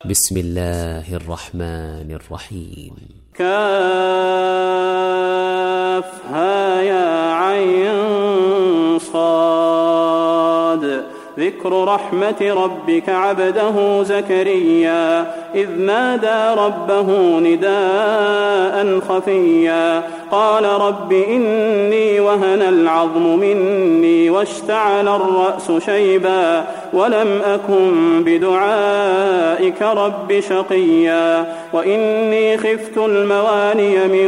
بسم الله الرحمن الرحيم. كافها يا عين صاد. ذكر رحمة ربك عبده زكريا إذ نادى ربه نداء خفيا قال رب إني وهن العظم مني واشتعل الرأس شيبا ولم أكن بدعائك رب شقيا وإني خفت المواني من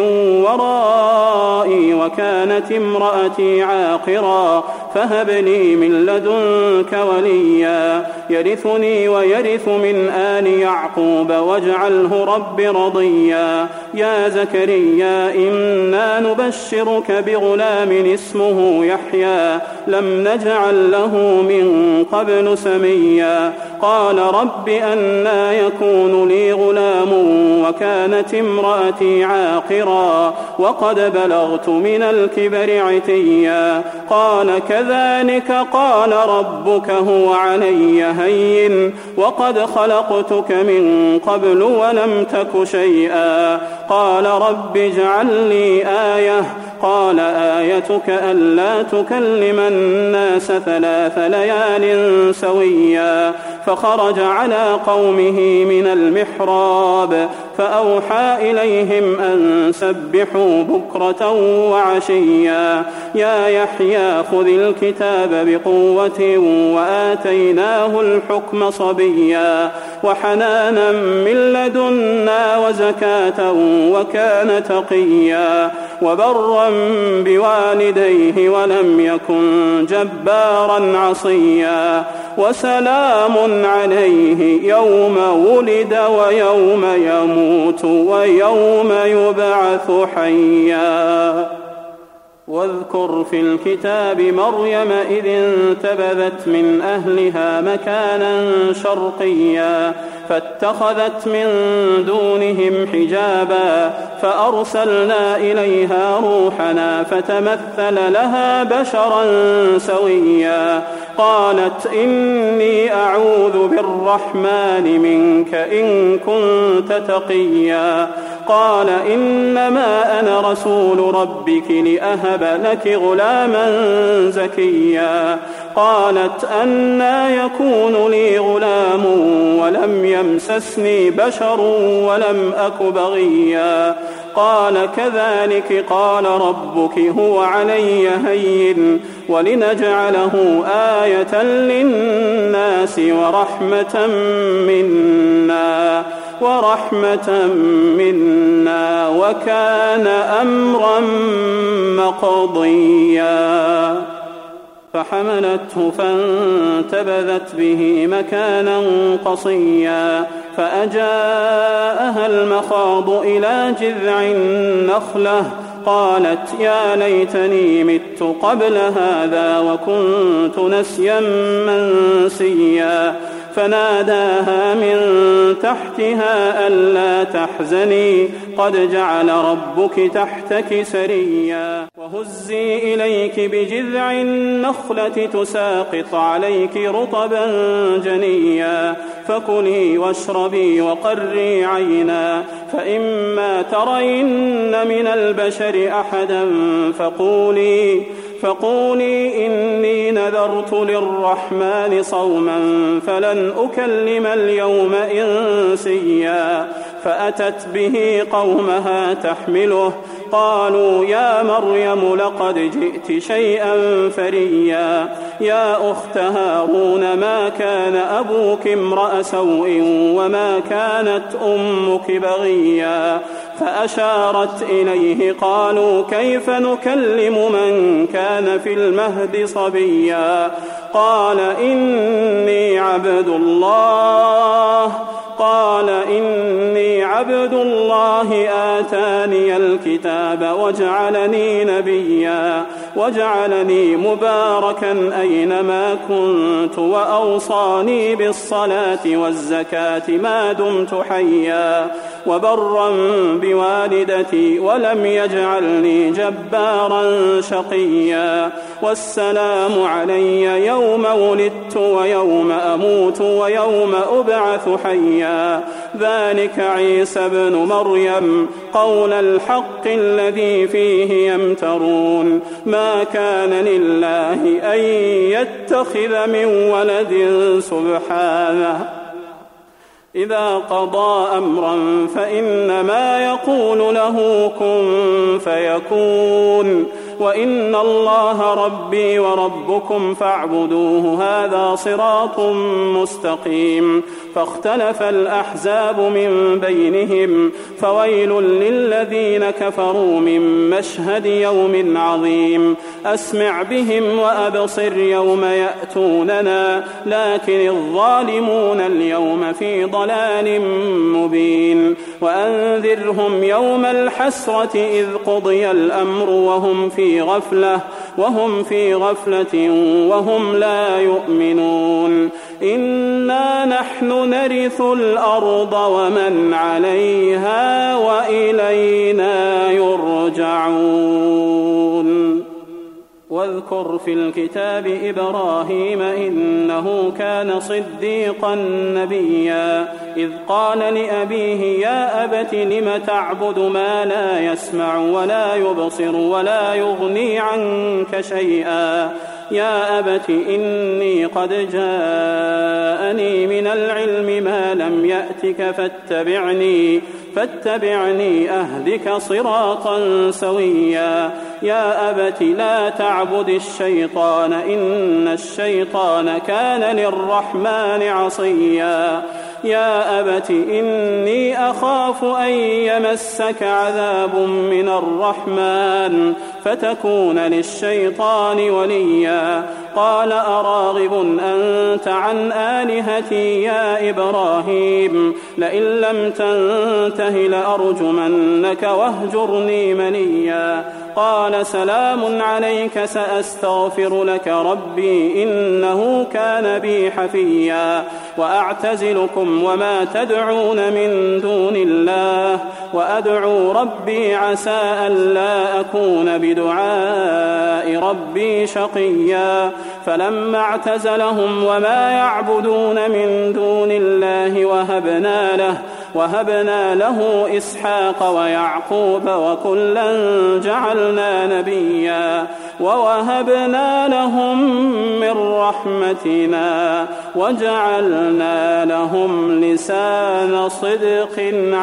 ورائي وكانت امرأتي عاقرا فهب لي من لدنك وليا يرثني ويرث من آل يعقوب واجعله رب رضيا يا زكريا إنا نبشرك بغلام اسمه يحيى لم نجعل له من قبل سميا قال رب أنى يكون لي غلام وكانت امرأتي عاقرا وقد بلغت من الكبر عتيا قال كذلك قال ربك هو علي هين وقد خلقتك من قبل ولم تك شيئا قال رب اجعل لي آية قال آيتك ألا تكلم الناس 3 ليال سويا فخرج على قومه من المحراب فأوحى إليهم أن سبحوا بكرة وعشيا يا يحيى خذ الكتاب بقوة وآتيناه الحكم صبيا وحنانا من لدنا وزكاة وكان تقيا وبرا بوالديه ولم يكن جبارا عصيا وسلام عليه يوم ولد ويوم يموت ويوم يبعث حيا واذكر في الكتاب مريم إذ انتبذت من أهلها مكانا شرقيا فاتخذت من دونهم حجابا فأرسلنا إليها روحنا فتمثل لها بشرا سويا قالت إني أعوذ بالرحمن منك إن كنت تقيا قال إنما أنا رسول ربك لأهب لك غلاما زكيا قالت أنى يكون لي غلام ولم يمسسني بشر ولم أك بغيا قال كذلك قال ربك هو علي هين ولنجعله آية للناس ورحمة منا وكان أمرا مقضيا فحملته فانتبذت به مكانا قصيا فأجاءها المخاض إلى جذع النخلة قالت يا ليتني مت قبل هذا وكنت نسيا منسيا فناداها من تحتها ألا تحزني قد جعل ربك تحتك سريا وهزي إليك بجذع النخلة تساقط عليك رطبا جنيا فكلي واشربي وقري عينا فإما ترين من البشر أحدا فقولي إني نذرت للرحمن صوما فلن أكلم اليوم إنسيا فأتت به قومها تحمله قالوا يا مريم لقد جئت شيئا فريا يا أخت هارون ما كان أبوك امرأ سوء وما كانت أمك بغيا فأشارت إليه قالوا كيف نكلم من كان في المهد صبيا قال إني عبد الله آتاني الكتاب وجعلني نبيا وجعلني مباركا أينما كنت وأوصاني بالصلاة والزكاة ما دمت حيا وبرا بوالدتي ولم يجعلني جبارا شقيا والسلام علي يوم ولدت ويوم أموت ويوم أبعث حيا ذلك عيسى ابن مريم قول الحق الذي فيه يمترون ما كان لله أن يتخذ من ولد سبحانه إذا قضى أمرا فإنما يقول له كن فيكون وإن الله ربي وربكم فاعبدوه هذا صراط مستقيم فاختلف الأحزاب من بينهم فويل للذين كفروا من مشهد يوم عظيم أسمع بهم وأبصر يوم يأتوننا لكن الظالمون اليوم في ضلال مبين وأنذرهم يوم الحسرة إذ قضي الأمر وهم في غفلة وهم لا يؤمنون إنا نحن نرث الأرض ومن عليها وإلينا يرجعون واذكر في الكتاب إبراهيم إنه كان صديقا نبيا إذ قال لأبيه يا أبت لم تعبد ما لا يسمع ولا يبصر ولا يغني عنك شيئا يا أبت إني قد جاءني من العلم ما لم يأتك فاتبعني أهدك صراطا سويا يا أبت لا تعبد الشيطان إن الشيطان كان للرحمن عصيا يا أبت إني أخاف أن يمسك عذاب من الرحمن فتكون للشيطان وليا قال أراغب أنت عن آلهتي يا إبراهيم لئن لم تنته لأرجمنك واهجرني مليا قال سلام عليك سأستغفر لك ربي إنه كان بي حفيا وأعتزلكم وما تدعون من دون الله وأدعو ربي عسى ألا أكون بدعاء ربي شقيا فلما اعتزلهم وما يعبدون من دون الله وهبنا له إسحاق ويعقوب وكلا جعلنا نبيا ووهبنا لهم من رحمتنا وجعلنا لهم لسان صدق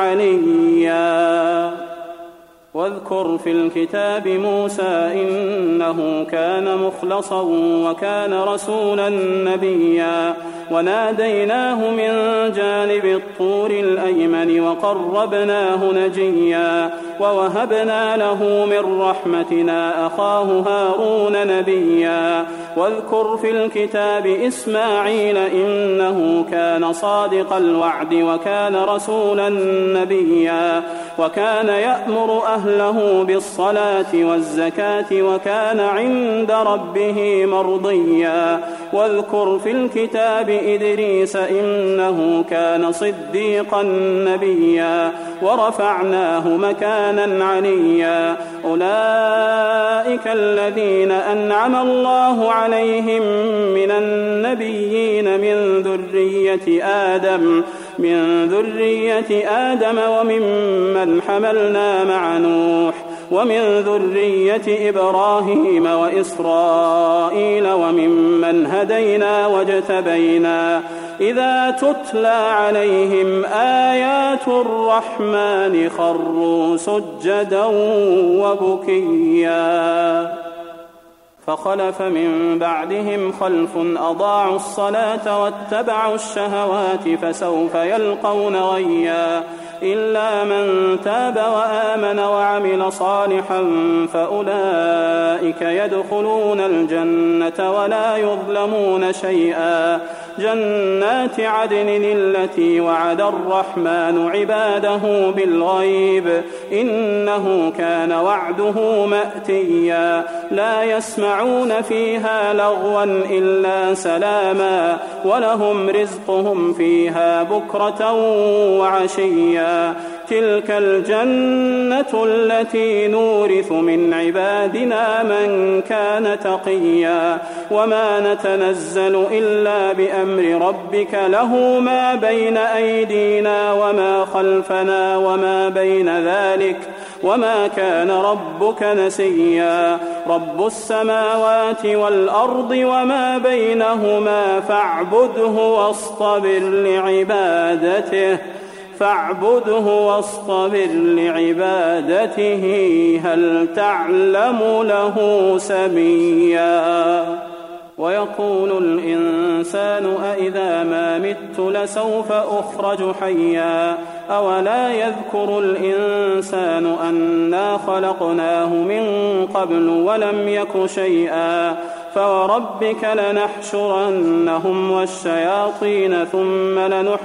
عليا واذكر في الكتاب موسى إنه كان مخلصا وكان رسولا نبيا وناديناه من جانب الطور الأيمن وقربناه نجيا ووهبنا له من رحمتنا أخاه هارون نبيا واذكر في الكتاب إسماعيل إنه كان صادق الوعد وكان رسولا نبيا وكان يأمر أهله بالصلاة والزكاة وكان عند ربه مرضيا واذكر في الكتاب إدريس إنه كان صديقا نبيا ورفعناه مكانا عليا أولئك الذين أنعم الله عليهم من النبيين من ذرية آدم وممن حملنا مع نوح ومن ذرية إبراهيم وإسرائيل وممن هدينا واجتبينا إذا تتلى عليهم آيات الرحمن خروا سجدا وبكيا فخلف من بعدهم خلف أضاعوا الصلاة واتبعوا الشهوات فسوف يلقون غيا إلا من تاب وآمن وعمل صالحا فأولئك يدخلون الجنة ولا يظلمون شيئا جنات عدن التي وعد الرحمن عباده بالغيب إنه كان وعده مأتيا لا يسمعون فيها لغوا إلا سلاما ولهم رزقهم فيها بكرة وعشيا تلك الجنة التي نورث من عبادنا من كان تقيا وما نتنزل إلا بأمر ربك له ما بين أيدينا وما خلفنا وما بين ذلك وما كان ربك نسيا رب السماوات والأرض وما بينهما فاعبده واصطبر لعبادته هل تعلم له سميا ويقول الإنسان أإذا ما مت لسوف أخرج حيا أولا يذكر الإنسان أنا خلقناه من قبل ولم يك شيئا فوربك لنحشرنهم والشياطين ثم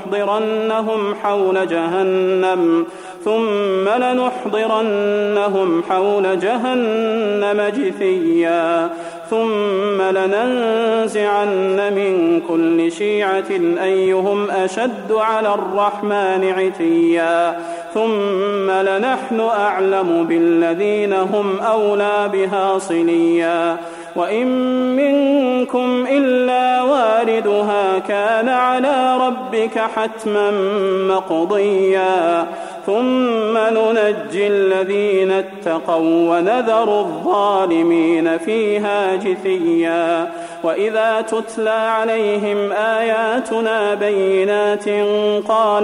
لنحضرنهم حول جهنم جثيا ثم لننزعن من كل شيعة أيهم أشد على الرحمن عتيا ثم لنحن أعلم بالذين هم أولى بها صليا وإن منكم إلا واردها كان على ربك حتما مقضيا ثم ننجي الذين اتقوا ونذر الظالمين فيها جثيا وإذا تتلى عليهم آياتنا بينات قال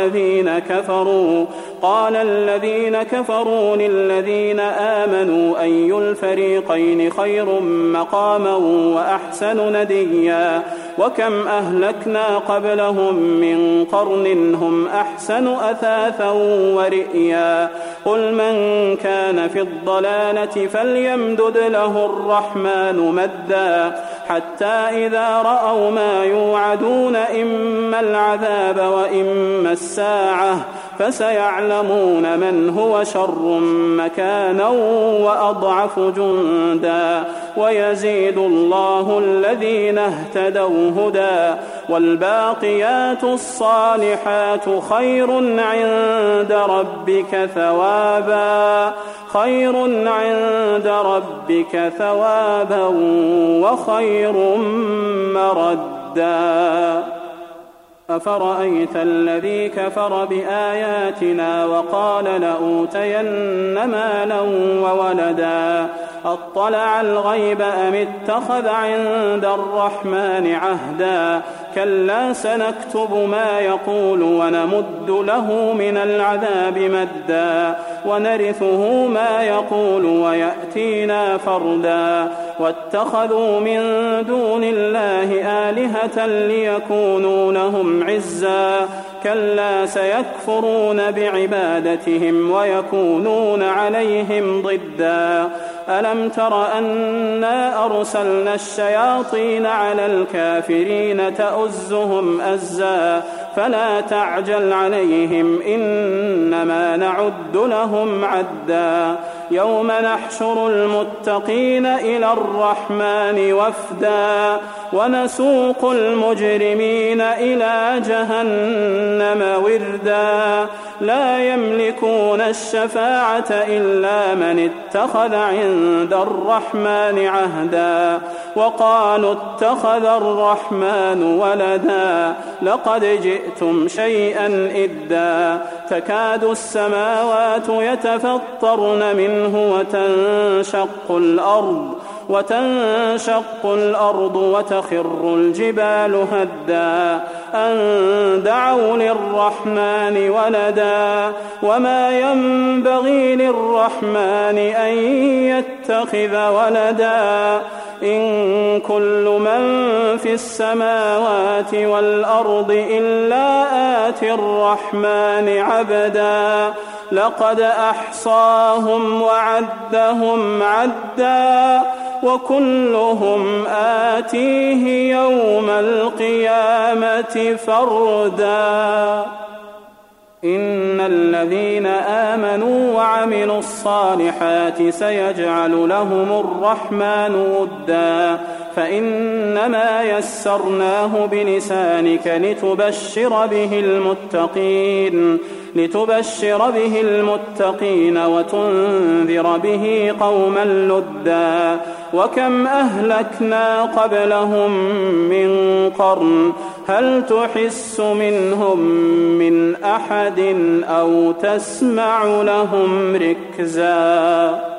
الذين كفروا للذين آمنوا أي الفريقين خير مقاما وأحسن نديا وكم أهلكنا قبلهم من قرن هم أحسن أثاثا ورئيا قل من كان في الضلالة فليمدد له الرحمن مدا حتى إذا رأوا ما يوعدون إما العذاب وإما الساعة فسيعلمون من هو شر مكانا وأضعف جندا ويزيد الله الذين اهتدوا هدى والباقيات الصالحات خير عند ربك ثوابا وخير مردا أفرأيت الذي كفر بآياتنا وقال لأوتين مالا وولدا أطلع الغيب أم اتخذ عند الرحمن عهدا كلا سنكتب ما يقول ونمد له من العذاب مدا ونرثه ما يقول ويأتينا فردا واتخذوا من دون الله آلهة ليكونوا لهم عزا كلا سيكفرون بعبادتهم ويكونون عليهم ضدا ألم تر أنا أرسلنا الشياطين على الكافرين تؤزهم أزا فلا تعجل عليهم إنما نعد لهم عدا يوم نحشر المتقين إلى الرحمن وفدا ونسوق المجرمين إلى جهنم وردا لا يملكون الشفاعة إلا من اتخذ عند الرحمن عهدا وقالوا اتخذ الرحمن ولدا لقد جئتم شيئا إدا تكاد السماوات يتفطرن منه وتنشق الأرض وتخر الجبال هدا أن دعوا للرحمن ولدا وما ينبغي للرحمن أن يتخذ ولدا إن كل من في السماوات والأرض إلا آتي الرحمن عبدا لقد أحصاهم وعدهم عدا وكلهم آتيه يوم القيامة فردا إن الذين آمنوا وعملوا الصالحات سيجعل لهم الرحمن ودا فإنما يسرناه بلسانك لتبشر به المتقين وتنذر به قوما لدا وكم أهلكنا قبلهم من قرن هل تحس منهم من أحد أو تسمع لهم ركزا